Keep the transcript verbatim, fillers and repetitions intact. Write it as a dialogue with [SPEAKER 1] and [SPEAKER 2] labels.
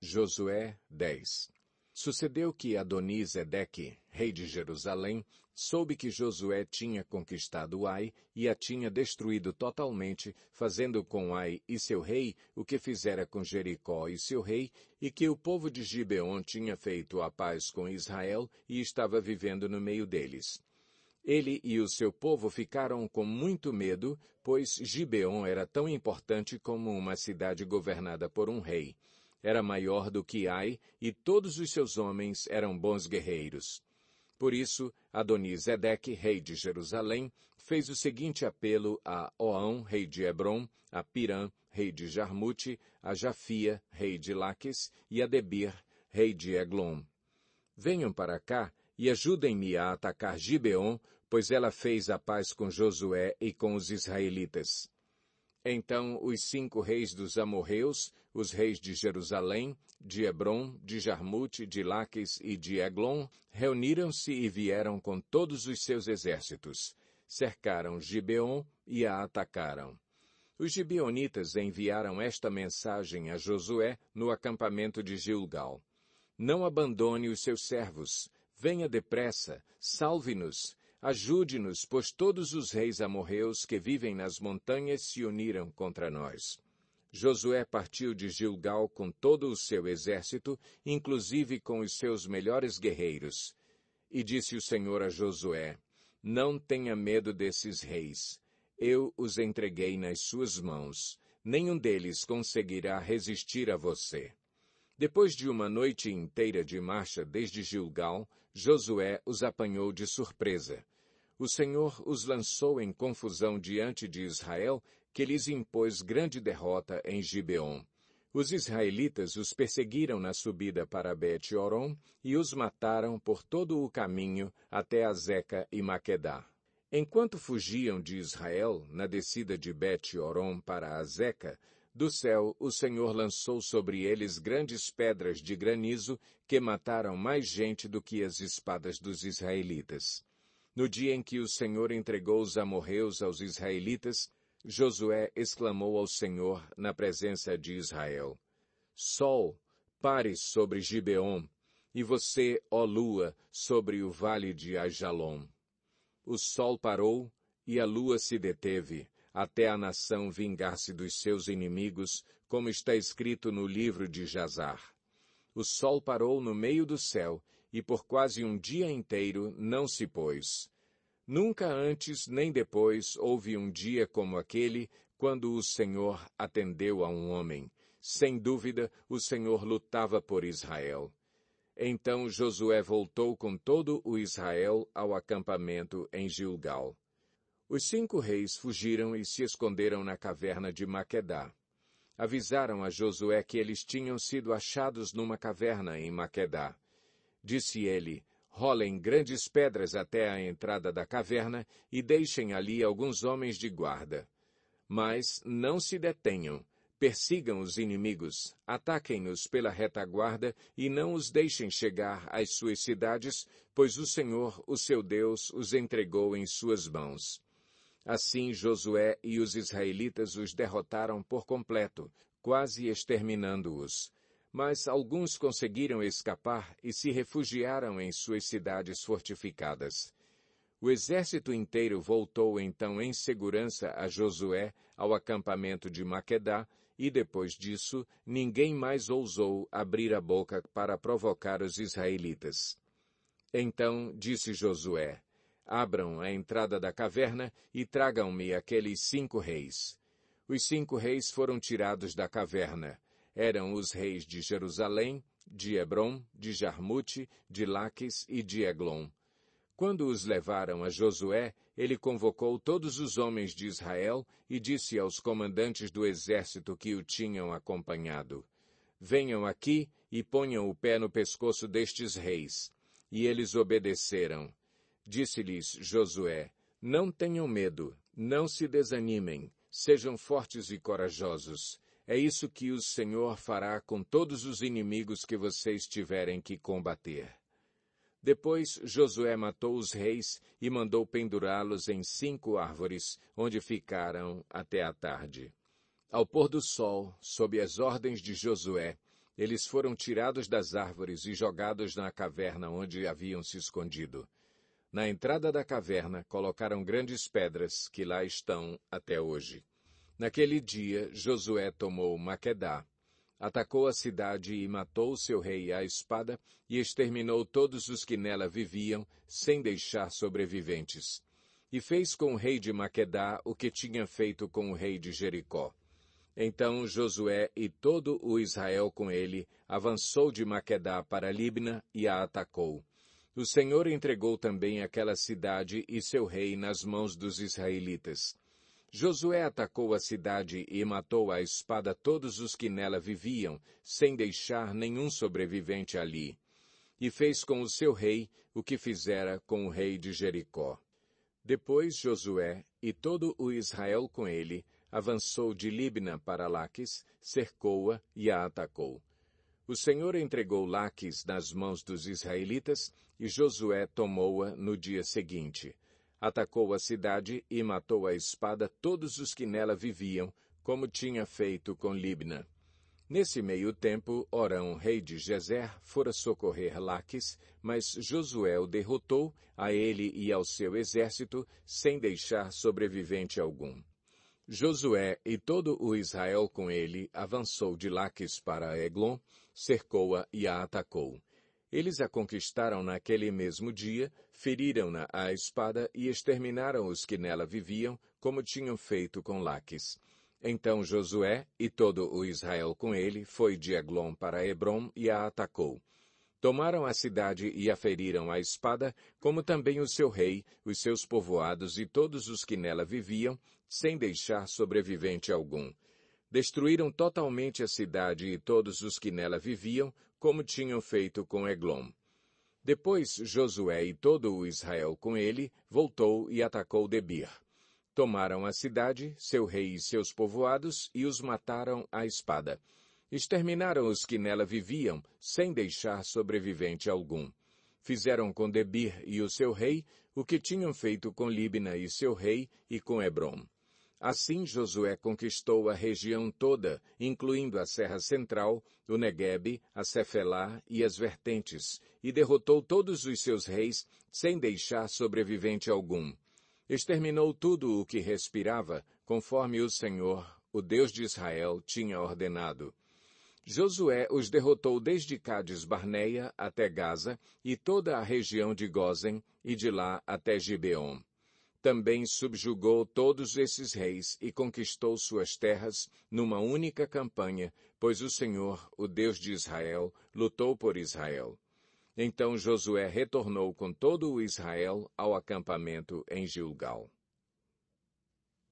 [SPEAKER 1] Josué dez. Sucedeu que Adoni-Zedeque, rei de Jerusalém, soube que Josué tinha conquistado Ai e a tinha destruído totalmente, fazendo com Ai e seu rei o que fizera com Jericó e seu rei, e que o povo de Gibeon tinha feito a paz com Israel e estava vivendo no meio deles. Ele e o seu povo ficaram com muito medo, pois Gibeon era tão importante como uma cidade governada por um rei. Era maior do que Ai, e todos os seus homens eram bons guerreiros. Por isso, Adoni-Zedeque, rei de Jerusalém, fez o seguinte apelo a Oão, rei de Hebrom, a Pirã, rei de Jarmute, a Jafia, rei de Laques, e a Debir, rei de Eglon. Venham para cá e ajudem-me a atacar Gibeon, pois ela fez a paz com Josué e com os israelitas. Então os cinco reis dos amorreus, os reis de Jerusalém, de Hebrom, de Jarmute, de Laques e de Eglon, reuniram-se e vieram com todos os seus exércitos. Cercaram Gibeon e a atacaram. Os gibeonitas enviaram esta mensagem a Josué no acampamento de Gilgal. Não abandone os seus servos. Venha depressa, salve-nos. Ajude-nos, pois todos os reis amorreus que vivem nas montanhas se uniram contra nós. Josué partiu de Gilgal com todo o seu exército, inclusive com os seus melhores guerreiros. E disse o Senhor a Josué, não tenha medo desses reis. Eu os entreguei nas suas mãos. Nenhum deles conseguirá resistir a você. Depois de uma noite inteira de marcha desde Gilgal, Josué os apanhou de surpresa. O Senhor os lançou em confusão diante de Israel, que lhes impôs grande derrota em Gibeon. Os israelitas os perseguiram na subida para Bet-Horon e os mataram por todo o caminho até Azeca e Maquedá. Enquanto fugiam de Israel, na descida de Bet-Horon para Azeca, do céu, o Senhor lançou sobre eles grandes pedras de granizo que mataram mais gente do que as espadas dos israelitas. No dia em que o Senhor entregou os amorreus aos israelitas, Josué exclamou ao Senhor na presença de Israel, Sol, pare sobre Gibeon, e você, ó lua, sobre o vale de Ajalon. O sol parou e a lua se deteve, até a nação vingar-se dos seus inimigos, como está escrito no livro de Jazar. O sol parou no meio do céu, e por quase um dia inteiro não se pôs. Nunca antes nem depois houve um dia como aquele, quando o Senhor atendeu a um homem. Sem dúvida, o Senhor lutava por Israel. Então Josué voltou com todo o Israel ao acampamento em Gilgal. Os cinco reis fugiram e se esconderam na caverna de Maquedá. Avisaram a Josué que eles tinham sido achados numa caverna em Maquedá. Disse ele, rolem grandes pedras até a entrada da caverna e deixem ali alguns homens de guarda. Mas não se detenham, persigam os inimigos, ataquem-nos pela retaguarda e não os deixem chegar às suas cidades, pois o Senhor, o seu Deus, os entregou em suas mãos. Assim Josué e os israelitas os derrotaram por completo, quase exterminando-os. Mas alguns conseguiram escapar e se refugiaram em suas cidades fortificadas. O exército inteiro voltou então em segurança a Josué ao acampamento de Maquedá, e depois disso ninguém mais ousou abrir a boca para provocar os israelitas. Então disse Josué, abram a entrada da caverna e tragam-me aqueles cinco reis. Os cinco reis foram tirados da caverna. Eram os reis de Jerusalém, de Hebrom, de Jarmute, de Laques e de Eglon. Quando os levaram a Josué, ele convocou todos os homens de Israel e disse aos comandantes do exército que o tinham acompanhado, venham aqui e ponham o pé no pescoço destes reis. E eles obedeceram. Disse-lhes Josué, não tenham medo, não se desanimem, sejam fortes e corajosos. É isso que o Senhor fará com todos os inimigos que vocês tiverem que combater. Depois Josué matou os reis e mandou pendurá-los em cinco árvores, onde ficaram até a tarde. Ao pôr do sol, sob as ordens de Josué, Eles foram tirados das árvores e jogados na caverna onde haviam se escondido. Na entrada da caverna colocaram grandes pedras que lá estão até hoje. Naquele dia, Josué tomou Maquedá, atacou a cidade e matou o seu rei à espada e exterminou todos os que nela viviam, sem deixar sobreviventes. E fez com o rei de Maquedá o que tinha feito com o rei de Jericó. Então Josué e todo o Israel com ele avançou de Maquedá para Libna e a atacou. O Senhor entregou também aquela cidade e seu rei nas mãos dos israelitas. Josué atacou a cidade e matou à espada todos os que nela viviam, sem deixar nenhum sobrevivente ali. E fez com o seu rei o que fizera com o rei de Jericó. Depois Josué e todo o Israel com ele avançou de Libna para Laques, cercou-a e a atacou. O Senhor entregou Laques nas mãos dos israelitas e Josué tomou-a no dia seguinte. Atacou a cidade e matou à espada todos os que nela viviam, como tinha feito com Libna. Nesse meio tempo, Orão, rei de Gezer, fora socorrer Laques, mas Josué o derrotou, a ele e ao seu exército, sem deixar sobrevivente algum. Josué e todo o Israel com ele avançou de Laques para Eglon, cercou-a e a atacou. Eles a conquistaram naquele mesmo dia, feriram-na à espada e exterminaram os que nela viviam, como tinham feito com Laques. Então Josué e todo o Israel com ele foi de Eglon para Hebrom e a atacou. Tomaram a cidade e a feriram à espada, como também o seu rei, os seus povoados e todos os que nela viviam, sem deixar sobrevivente algum. Destruíram totalmente a cidade e todos os que nela viviam, como tinham feito com Eglon. Depois Josué e todo o Israel com ele voltou e atacou Debir. Tomaram a cidade, seu rei e seus povoados, e os mataram à espada. Exterminaram os que nela viviam, sem deixar sobrevivente algum. Fizeram com Debir e o seu rei o que tinham feito com Libna e seu rei e com Hebrom. Assim Josué conquistou a região toda, incluindo a Serra Central, o Neguebe, a Cefelá e as vertentes, e derrotou todos os seus reis, sem deixar sobrevivente algum. Exterminou tudo o que respirava, conforme o Senhor, o Deus de Israel, tinha ordenado. Josué os derrotou desde Cades-Barneia até Gaza e toda a região de Gósen, e de lá até Gibeon. Também subjugou todos esses reis e conquistou suas terras numa única campanha, pois o Senhor, o Deus de Israel, lutou por Israel. Então Josué retornou com todo o Israel ao acampamento em Gilgal.